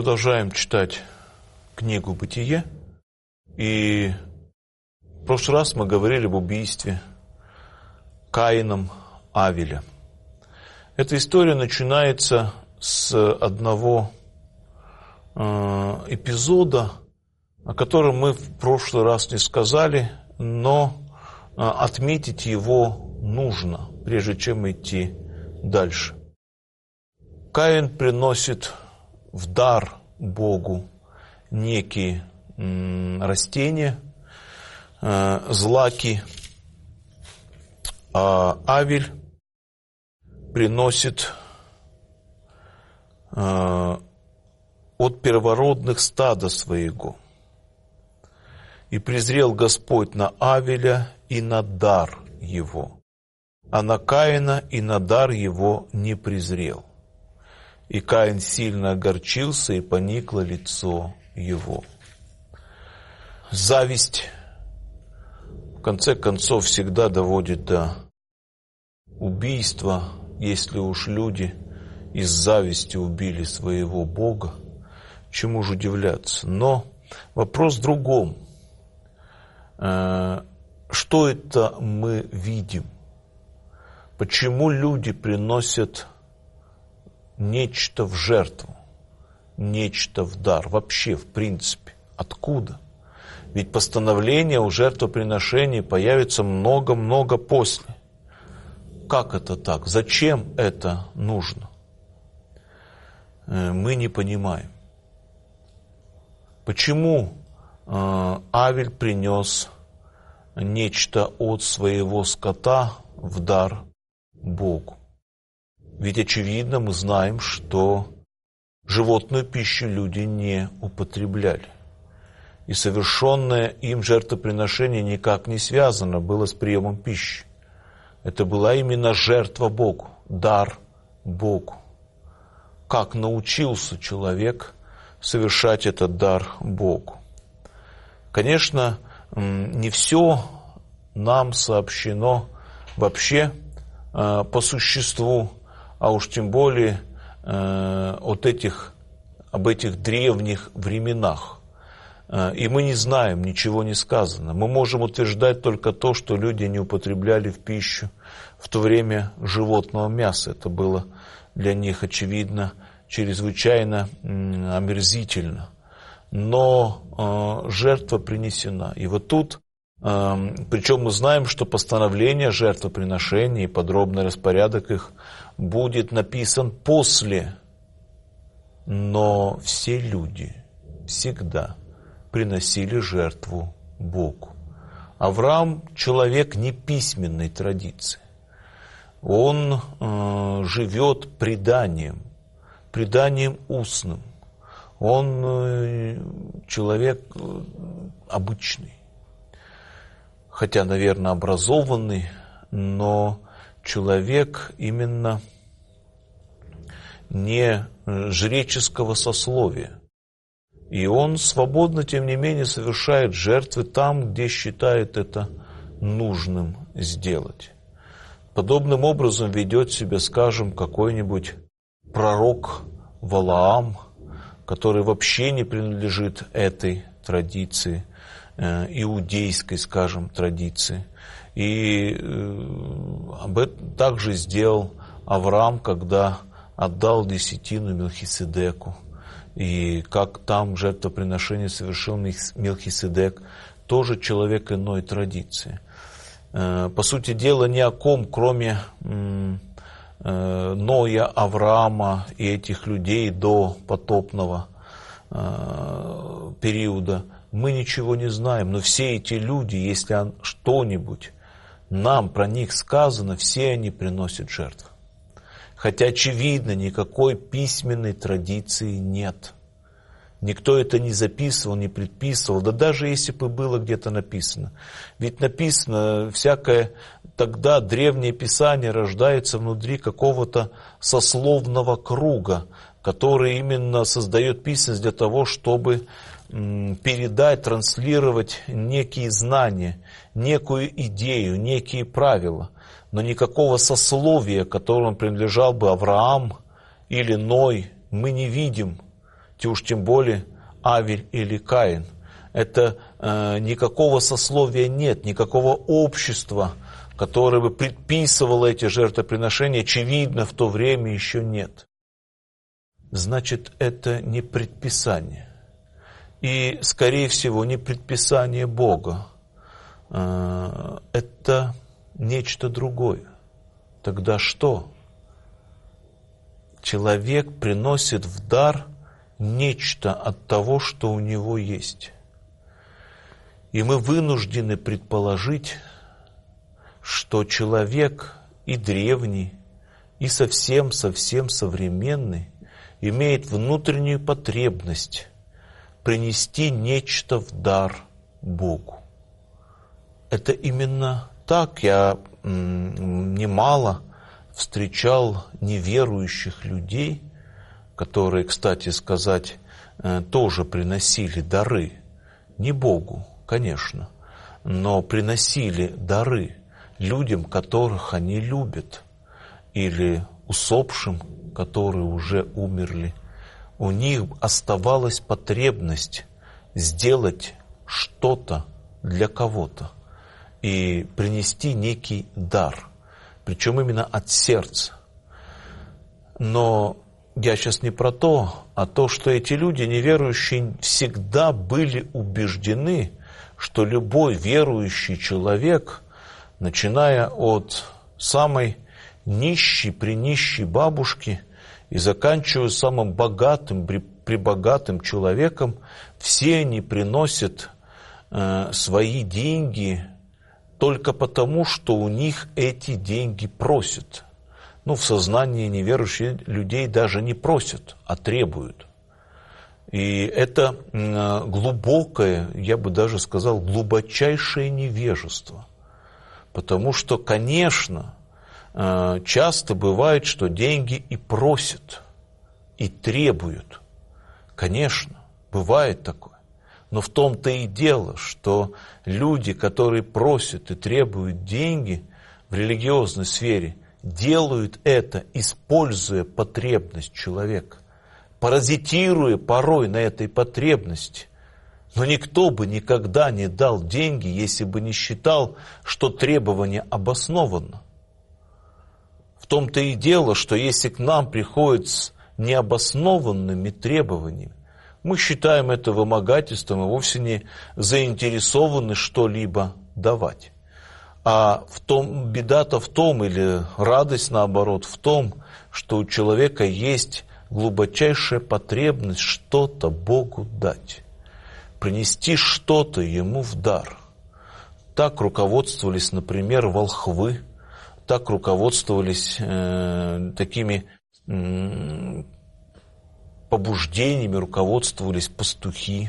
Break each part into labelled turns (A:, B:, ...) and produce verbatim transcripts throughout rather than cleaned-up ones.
A: продолжаем читать книгу «Бытие». И в прошлый раз мы говорили об убийстве Каином Авеля. Эта история начинается с одного э, эпизода, о котором мы в прошлый раз не сказали, но э, отметить его нужно, прежде чем идти дальше. Каин приносит в дар Богу некие м, растения, э, злаки, а Авель приносит э, от первородных стада своего. И презрел Господь на Авеля и на дар его, а на Каина и на дар его не презрел. И Каин сильно огорчился, и поникло лицо его. Зависть, в конце концов, всегда доводит до убийства, если уж люди из зависти убили своего Бога. Чему же удивляться? Но вопрос в другом. Что это мы видим? Почему люди приносят нечто в жертву, нечто в дар? Вообще, в принципе, откуда? Ведь постановление о жертвоприношении появится много-много после. Как это так? Зачем это нужно? Мы не понимаем. Почему Авель принес нечто от своего скота в дар Богу? Ведь, очевидно, мы знаем, что животную пищу люди не употребляли. И совершенное им жертвоприношение никак не связано было с приемом пищи. Это была именно жертва Богу, дар Богу. Как научился человек совершать этот дар Богу? Конечно, не все нам сообщено вообще по существу, а уж тем более э, от этих, об этих древних временах. Э, и мы не знаем, ничего не сказано. Мы можем утверждать только то, что люди не употребляли в пищу в то время животного мяса. Это было для них, очевидно, чрезвычайно э, омерзительно. Но э, жертва принесена. И вот тут, э, причем мы знаем, что постановление жертвоприношений и подробный распорядок их будет написан после, но все люди всегда приносили жертву Богу. Авраам – человек неписьменной традиции. Он э, живет преданием, преданием устным. Он э, человек э, обычный, хотя, наверное, образованный, но человек именно не жреческого сословия. И он свободно, тем не менее, совершает жертвы там, где считает это нужным сделать. Подобным образом ведет себя, скажем, какой-нибудь пророк Валаам, который вообще не принадлежит этой традиции, иудейской, скажем, традиции. И об этом также сделал Авраам, когда отдал десятину Мелхиседеку. И как там жертвоприношение совершил Мелхиседек, тоже человек иной традиции. По сути дела, ни о ком, кроме Ноя, Авраама и этих людей до потопного периода, мы ничего не знаем. Но все эти люди, если что-нибудь нам про них сказано, все они приносят жертвы. Хотя, очевидно, никакой письменной традиции нет. Никто это не записывал, не предписывал. Да даже если бы было где-то написано. Ведь написано всякое, тогда древнее писание рождается внутри какого-то сословного круга, который именно создает письменность для того, чтобы передать, транслировать некие знания, некую идею, некие правила. Но никакого сословия, которому принадлежал бы Авраам или Ной, мы не видим. и уж тем более Авель или Каин. Это э, никакого сословия нет, никакого общества, которое бы предписывало эти жертвоприношения, очевидно, в то время еще нет. Значит, это не предписание. И, скорее всего, не предписание Бога. Э, это нечто другое. Тогда что? Человек приносит в дар нечто от того, что у него есть. И мы вынуждены предположить, что человек и древний, и совсем-совсем современный имеет внутреннюю потребность принести нечто в дар Богу. Это именно так. Я м, немало встречал неверующих людей, которые, кстати сказать, тоже приносили дары. Не Богу, конечно, но приносили дары людям, которых они любят, или усопшим, которые уже умерли. У них оставалась потребность сделать что-то для кого-то и принести некий дар, причем именно от сердца. Но я сейчас не про то, а то, что эти люди, неверующие, всегда были убеждены, что любой верующий человек, начиная от самой нищей, пренищей бабушки и заканчивая самым богатым, пребогатым человеком, все они приносят э, свои деньги только потому, что у них эти деньги просят. Ну, в сознании неверующих людей даже не просят, а требуют. И это глубокое, я бы даже сказал, глубочайшее невежество. Потому что, конечно, часто бывает, что деньги и просят, и требуют. Конечно, бывает такое. Но в том-то и дело, что люди, которые просят и требуют деньги в религиозной сфере, делают это, используя потребность человека, паразитируя порой на этой потребности. Но никто бы никогда не дал деньги, если бы не считал, что требование обосновано. В том-то и дело, что если к нам приходят с необоснованными требованиями, мы считаем это вымогательством и вовсе не заинтересованы что-либо давать. А в том, беда-то в том, или радость наоборот в том, что у человека есть глубочайшая потребность что-то Богу дать, принести что-то Ему в дар. Так руководствовались, например, волхвы, так руководствовались э, такими э, побуждениями, руководствовались пастухи.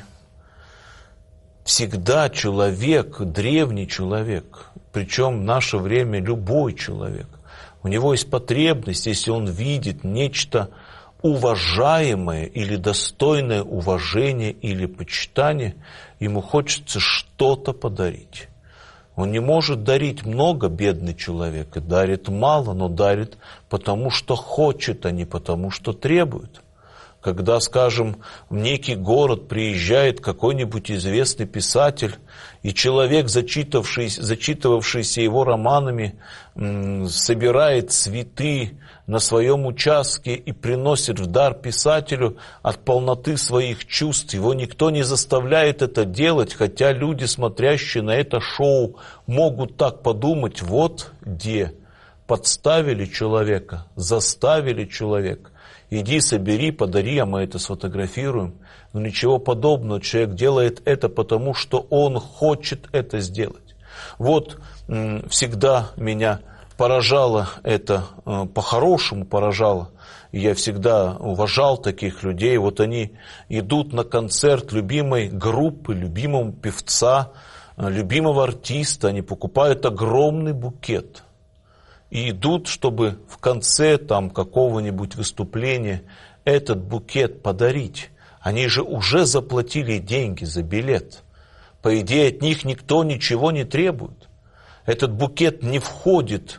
A: Всегда человек, древний человек, причем в наше время любой человек, у него есть потребность, если он видит нечто уважаемое или достойное уважения или почитания, ему хочется что-то подарить. Он не может дарить много, бедный человек, и дарит мало, но дарит потому, что хочет, а не потому, что требует. Когда, скажем, в некий город приезжает какой-нибудь известный писатель, и человек, зачитавшийся, зачитывавшийся его романами, м, собирает цветы на своем участке и приносит в дар писателю от полноты своих чувств, его никто не заставляет это делать, хотя люди, смотрящие на это шоу, могут так подумать: вот где подставили человека, заставили человека. Иди, собери, подари, а мы это сфотографируем. Но ничего подобного. Человек делает это потому, что он хочет это сделать. Вот м, всегда меня поражало это, э, по-хорошему поражало. Я всегда уважал таких людей. Вот они идут на концерт любимой группы, любимого певца, э, любимого артиста. Они покупают огромный букет. И идут, чтобы в конце там какого-нибудь выступления этот букет подарить. Они же уже заплатили деньги за билет. По идее, от них никто ничего не требует. Этот букет не входит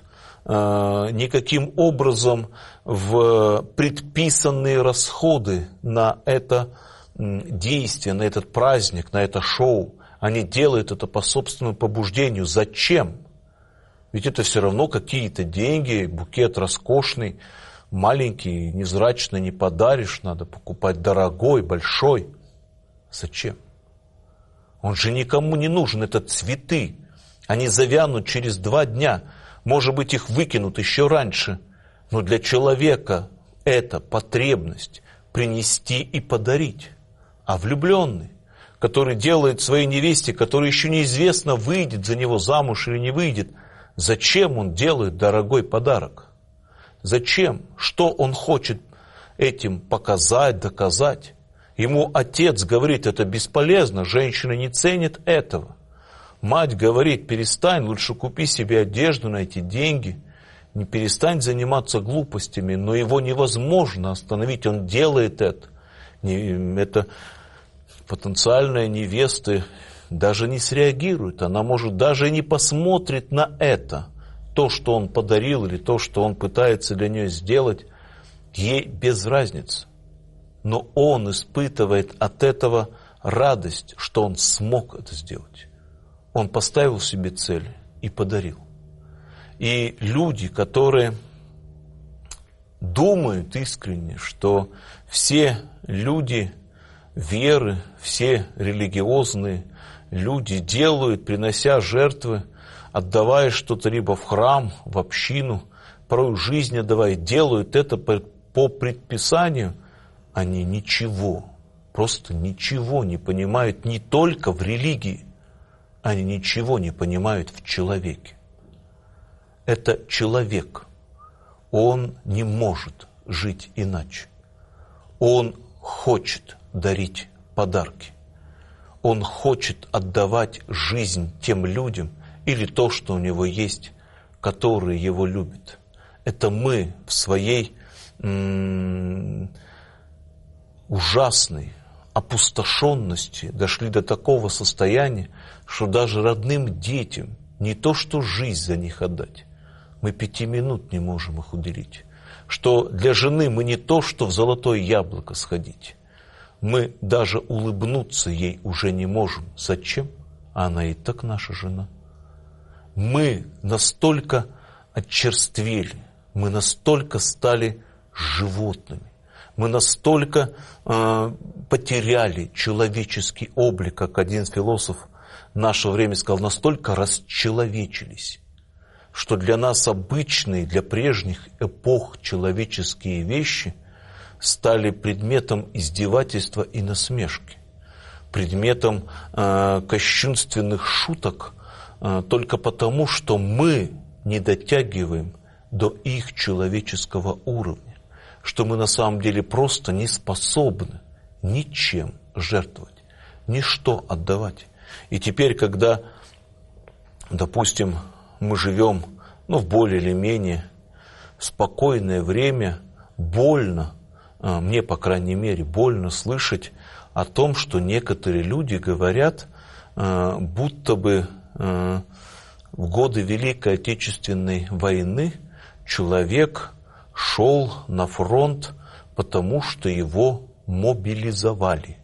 A: никаким образом в предписанные расходы на это действие, на этот праздник, на это шоу. Они делают это по собственному побуждению. Зачем? Ведь это все равно какие-то деньги, букет роскошный, маленький, невзрачный не подаришь, надо покупать дорогой, большой. Зачем? Он же никому не нужен, это цветы. Они завянут через два дня. Может быть, их выкинут еще раньше. Но для человека это потребность принести и подарить. А влюбленный, который делает своей невесте, которая еще неизвестно, выйдет за него замуж или не выйдет, зачем он делает дорогой подарок? Зачем? Что он хочет этим показать, доказать? Ему отец говорит, это бесполезно, женщина не ценит этого. Мать говорит, перестань, лучше купи себе одежду на эти деньги. Не перестань заниматься глупостями, но его невозможно остановить, он делает это. Это потенциальная невеста даже не среагирует, она может даже не посмотрит на это. То, что он подарил или то, что он пытается для нее сделать, ей без разницы. Но он испытывает от этого радость, что он смог это сделать. Он поставил себе цель и подарил. И люди, которые думают искренне, что все люди веры, все религиозные люди делают, принося жертвы, отдавая что-то либо в храм, в общину, порой жизнь отдавая, делают это по, по предписанию, они ничего, просто ничего не понимают не только в религии, они ничего не понимают в человеке. Это человек. Он не может жить иначе. Он хочет дарить подарки. Он хочет отдавать жизнь тем людям или то, что у него есть, которые его любят. Это мы в своей м- ужасной опустошенности дошли до такого состояния, что даже родным детям не то, что жизнь за них отдать, мы пяти минут не можем их уделить. Что для жены мы не то, что в золотое яблоко сходить, мы даже улыбнуться ей уже не можем. Зачем? Она и так наша жена. Мы настолько очерствели, мы настолько стали животными, мы настолько э, потеряли человеческий облик, как один философ нашего времени сказал, настолько расчеловечились, что для нас обычные, для прежних эпох человеческие вещи стали предметом издевательства и насмешки, предметом э, кощунственных шуток, э, только потому, что мы не дотягиваем до их человеческого уровня, что мы на самом деле просто не способны ничем жертвовать, ничто отдавать. И теперь, когда, допустим, мы живем, ну, в более или менее спокойное время, больно, мне, по крайней мере, больно слышать о том, что некоторые люди говорят, будто бы в годы Великой Отечественной войны человек шел на фронт, потому что его мобилизовали.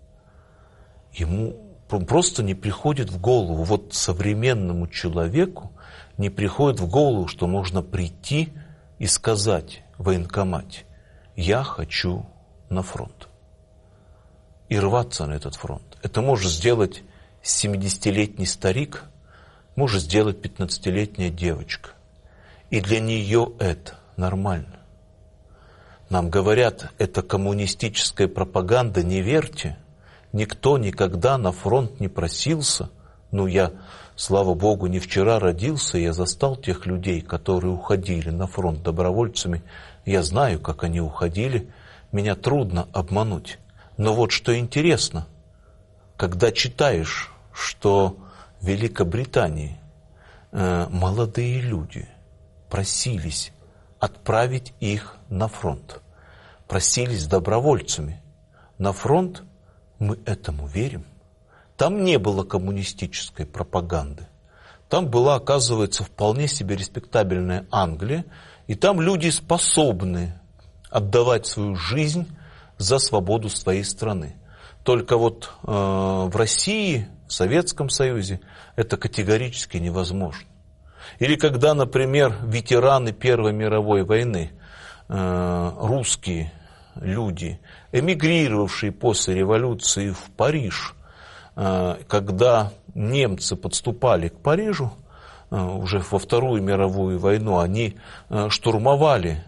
A: Ему просто не приходит в голову, вот современному человеку не приходит в голову, что можно прийти и сказать в военкомате: я хочу на фронт. И рваться на этот фронт. Это может сделать семидесятилетний старик, может сделать пятнадцатилетняя девочка. И для нее это нормально. Нам говорят, это коммунистическая пропаганда, не верьте. Никто никогда на фронт не просился. Ну, я, слава Богу, не вчера родился, я застал тех людей, которые уходили на фронт добровольцами. Я знаю, как они уходили. Меня трудно обмануть. Но вот что интересно, когда читаешь, что в Великобритании э, молодые люди просились отправить их на фронт, просились добровольцами на фронт, мы этому верим. Там не было коммунистической пропаганды. Там была, оказывается, вполне себе респектабельная Англия, и там люди способны отдавать свою жизнь за свободу своей страны. Только вот э, в России, в Советском Союзе это категорически невозможно. Или когда, например, ветераны Первой мировой войны, э, русские люди, эмигрировавшие после революции в Париж, э, когда немцы подступали к Парижу, э, уже во Вторую мировую войну, они э, штурмовали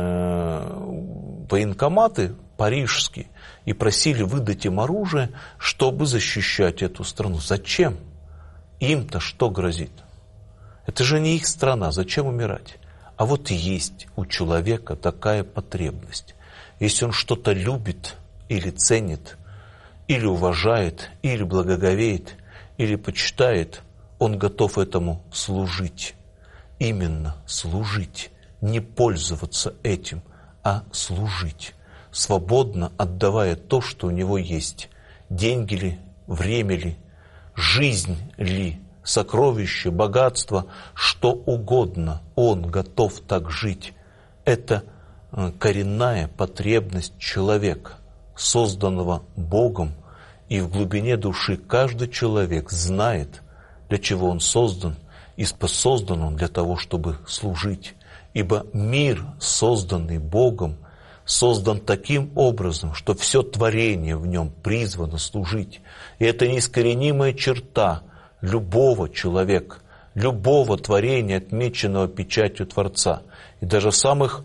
A: э, военкоматы парижские и просили выдать им оружие, чтобы защищать эту страну. Зачем? Им-то что грозит? Это же не их страна, зачем умирать? А вот есть у человека такая потребность. Если он что-то любит или ценит, или уважает, или благоговеет, или почитает, он готов этому служить. Именно служить. Не пользоваться этим, а служить. Свободно отдавая то, что у него есть. Деньги ли, время ли, жизнь ли, сокровище, богатство, что угодно. Он готов так жить. Это коренная потребность человека, созданного Богом. И в глубине души каждый человек знает, для чего он создан, и создан он для того, чтобы служить. Ибо мир, созданный Богом, создан таким образом, что все творение в нем призвано служить. И это неискоренимая черта любого человека, любого творения, отмеченного печатью Творца. И даже в самых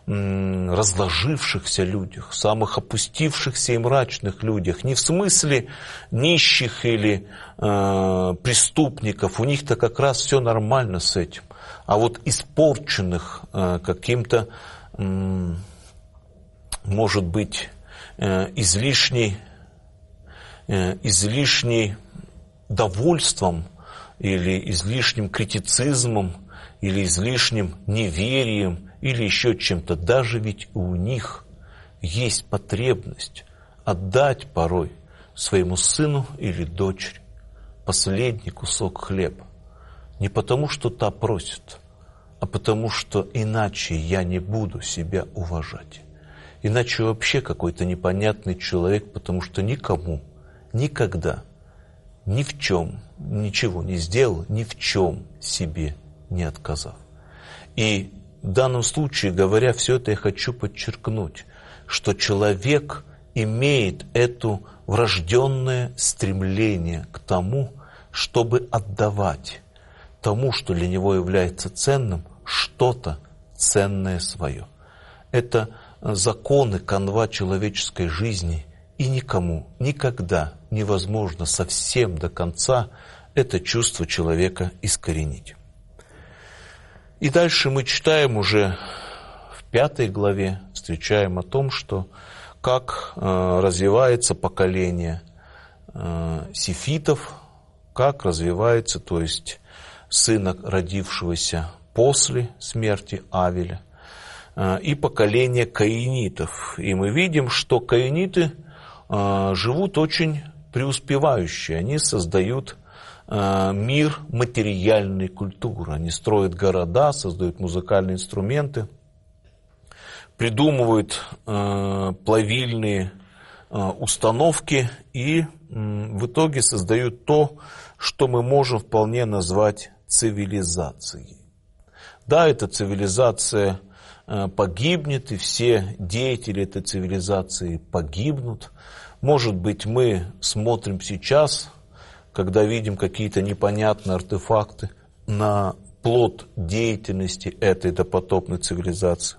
A: м, разложившихся людях, самых опустившихся и мрачных людях, не в смысле нищих или э, преступников, у них-то как раз все нормально с этим. А вот испорченных э, каким-то, э, может быть, э, излишней, э, излишней довольством или излишним критицизмом, или излишним неверием, или еще чем-то. Даже ведь у них есть потребность отдать порой своему сыну или дочери последний кусок хлеба. Не потому, что та просит, а потому, что иначе я не буду себя уважать. Иначе вообще какой-то непонятный человек, потому что никому, никогда, ни в чем ничего не сделал, ни в чем себе не отказав. И в данном случае, говоря все это, я хочу подчеркнуть, что человек имеет это врожденное стремление к тому, чтобы отдавать тому, что для него является ценным, что-то ценное свое. Это законы, канва человеческой жизни, и никому никогда невозможно совсем до конца это чувство человека искоренить. И дальше мы читаем уже в пятой главе, встречаем о том, что как э, развивается поколение э, сефитов, как развивается, то есть сына, родившегося после смерти Авеля, э, и поколение каинитов. И мы видим, что каиниты э, живут очень преуспевающе, они создают э, мир материальной культуры, они строят города, создают музыкальные инструменты, придумывают э, плавильные э, установки и э, в итоге создают то, что мы можем вполне назвать цивилизацией. Да, эта цивилизация э, погибнет, и все деятели этой цивилизации погибнут. Может быть, мы смотрим сейчас, когда видим какие-то непонятные артефакты, на плод деятельности этой допотопной цивилизации.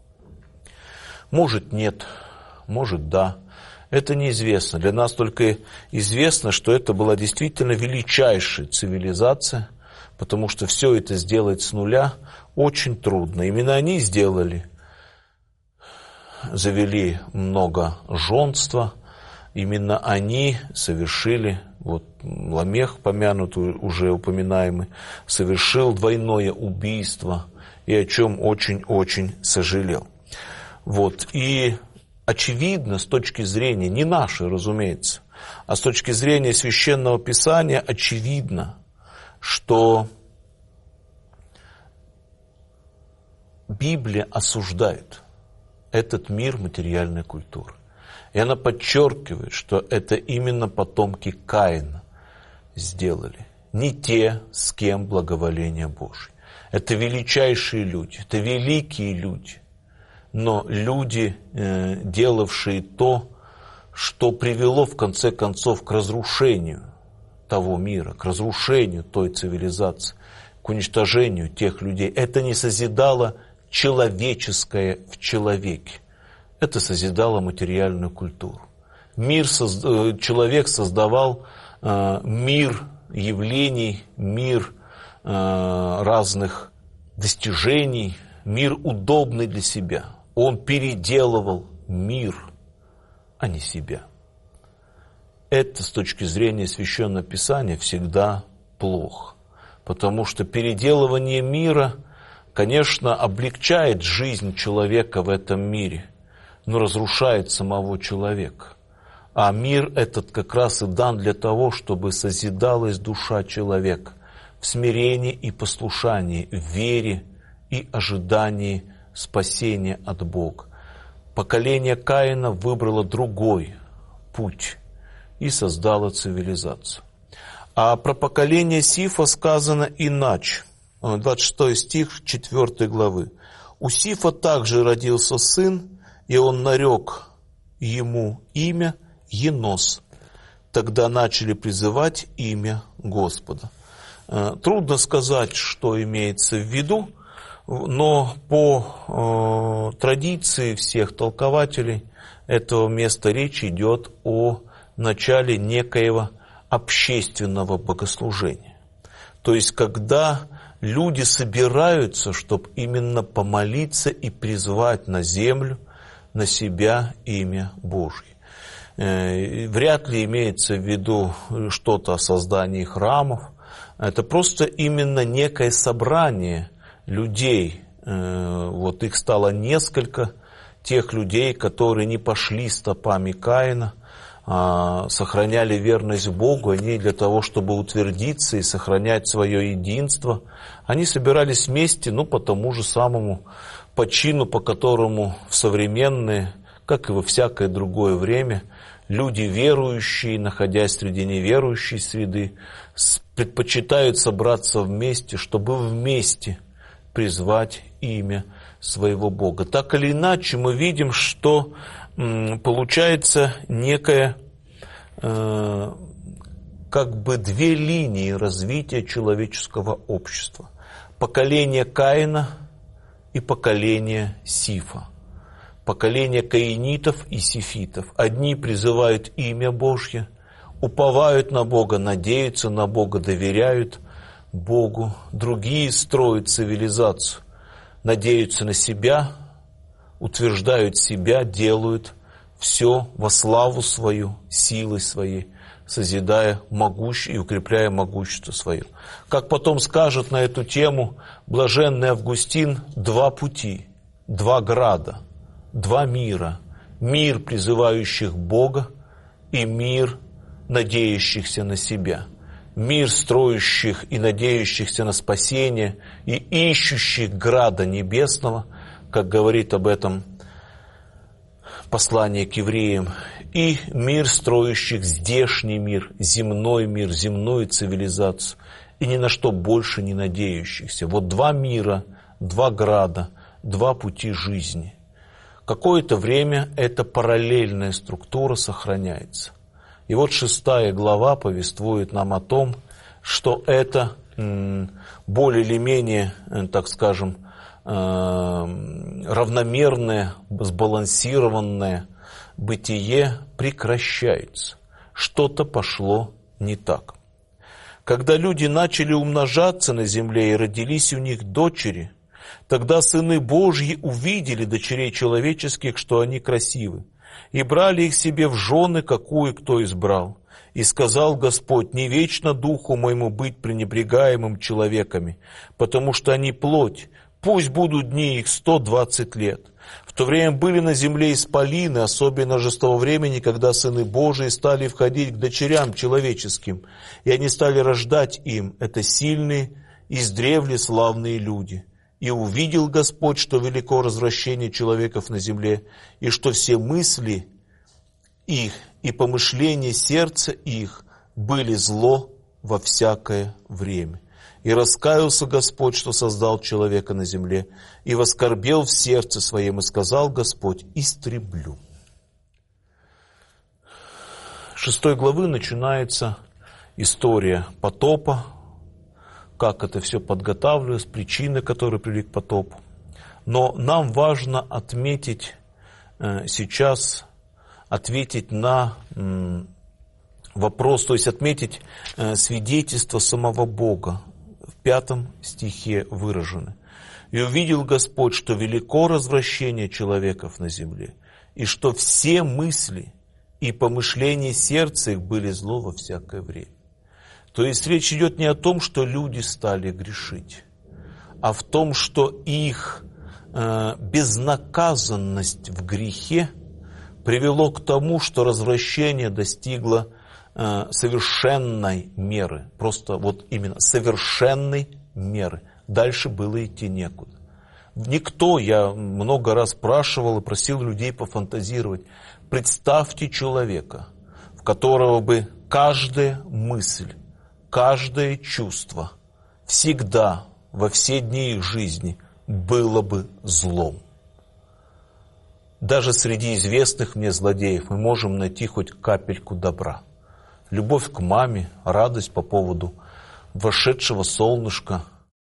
A: Может, нет, может, да. Это неизвестно. Для нас только известно, что это была действительно величайшая цивилизация, потому что все это сделать с нуля очень трудно. Именно они сделали, завели много жонства, именно они совершили, вот Ламех, помянутый, уже упоминаемый, совершил двойное убийство, и о чем очень-очень сожалел. Вот. И очевидно, с точки зрения, не нашей, разумеется, а с точки зрения Священного Писания, очевидно, что Библия осуждает этот мир материальной культуры. И она подчеркивает, что это именно потомки Каина сделали. Не те, с кем благоволение Божие. Это величайшие люди, это великие люди. Но люди, э, делавшие то, что привело в конце концов к разрушению того мира, к разрушению той цивилизации, к уничтожению тех людей. Это не созидало человеческое в человеке. Это созидало материальную культуру. Мир, человек создавал э, мир явлений, мир э, разных достижений, мир удобный для себя. Он переделывал мир, а не себя. Это с точки зрения Священного Писания всегда плохо. Потому что переделывание мира, конечно, облегчает жизнь человека в этом мире, но разрушает самого человека. А мир этот как раз и дан для того, чтобы созидалась душа человека в смирении и послушании, в вере и ожидании спасения от Бога. Поколение Каина выбрало другой путь и создало цивилизацию. А про поколение Сифа сказано иначе. двадцать шестой стих четвёртой главы. «У Сифа также родился сын, и он нарек ему имя Енос. Тогда начали призывать имя Господа». Трудно сказать, что имеется в виду, но по э, традиции всех толкователей этого места речь идет о начале некоего общественного богослужения. То есть, когда люди собираются, чтобы именно помолиться и призвать на землю, на себя имя Божье. Вряд ли имеется в виду что-то о создании храмов. Это просто именно некое собрание людей. Вот их стало несколько, тех людей, которые не пошли стопами Каина, а сохраняли верность Богу. Они для того, чтобы утвердиться и сохранять свое единство, они собирались вместе, ну, по тому же самому почину, по которому в современное, как и во всякое другое время, люди верующие, находясь среди неверующей среды, предпочитают собраться вместе, чтобы вместе призвать имя своего Бога. Так или иначе, мы видим, что м, получается некая э, как бы две линии развития человеческого общества. Поколение Каина и поколение Сифа. Поколение каинитов и сифитов. Одни призывают имя Божье, уповают на Бога, надеются на Бога, доверяют Богу. Другие строят цивилизацию, надеются на себя, утверждают себя, делают все во славу свою, силой своей, созидая могущество и укрепляя могущество свое. Как потом скажет на эту тему блаженный Августин, два пути, два града, два мира. Мир, призывающих Бога, и мир, надеющихся на себя. Мир, строящих и надеющихся на спасение, и ищущих града небесного, как говорит об этом послание к евреям, и мир, строящих здешний мир, земной мир, земную цивилизацию, и ни на что больше не надеющихся. Вот два мира, два града, два пути жизни. Какое-то время эта параллельная структура сохраняется. И вот шестая глава повествует нам о том, что это более или менее, так скажем, равномерное, сбалансированное бытие прекращается. Что-то пошло не так. Когда люди начали умножаться на земле и родились у них дочери, тогда сыны Божьи увидели дочерей человеческих, что они красивы, и брали их себе в жены, какую кто избрал. И сказал Господь: не вечно духу моему быть пренебрегаемым человеками, потому что они плоть, пусть будут дни их сто двадцать лет. В то время были на земле исполины, особенно же с того времени, когда сыны Божии стали входить к дочерям человеческим, и они стали рождать им. Это сильные, издревле славные люди. И увидел Господь, что велико развращение человеков на земле, и что все мысли их и помышления сердца их были зло во всякое время. И раскаялся Господь, что создал человека на земле, и воскорбел в сердце своем, и сказал Господь: истреблю. С шестой главы начинается история потопа, как это все подготавливалось, причины, которые привели к потопу. Но нам важно отметить э, сейчас, ответить на м, вопрос, то есть отметить э, свидетельство самого Бога. В пятом стихе выражены. «И увидел Господь, что велико развращение человеков на земле, и что все мысли и помышления сердца их были зло во всякое время». То есть речь идет не о том, что люди стали грешить, а в том, что их э, безнаказанность в грехе привело к тому, что развращение достигло э, совершенной меры. Просто вот именно совершенной меры. Дальше было идти некуда. Никто, я много раз спрашивал и просил людей пофантазировать. Представьте человека, в которого бы каждая мысль, каждое чувство всегда, во все дни их жизни, было бы злом. Даже среди известных мне злодеев мы можем найти хоть капельку добра. Любовь к маме, радость по поводу вошедшего солнышка,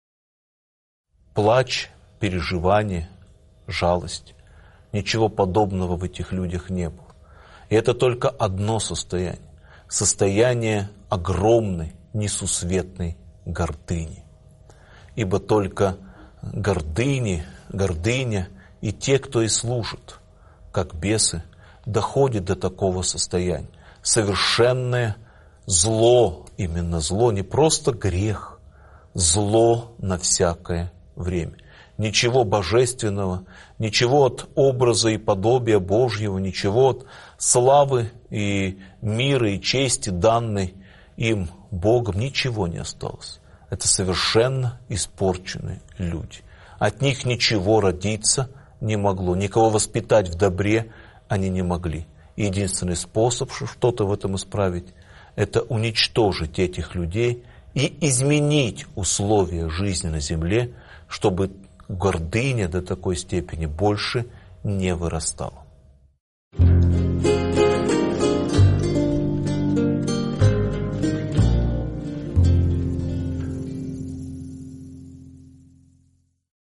A: плач, переживание, жалость. Ничего подобного в этих людях не было. И это только одно состояние. Состояние огромной, несусветной гордыни. Ибо только гордыни, гордыня и те, кто и служат, как бесы, доходят до такого состояния. Совершенное зло, именно зло, не просто грех, зло на всякое время. Ничего божественного, ничего от образа и подобия Божьего, ничего от славы и мира и чести, данной им Богом, ничего не осталось. Это совершенно испорченные люди. От них ничего родиться не могло, никого воспитать в добре они не могли. Единственный способ что-то в этом исправить, это уничтожить этих людей и изменить условия жизни на земле, чтобы гордыня до такой степени больше не вырастала.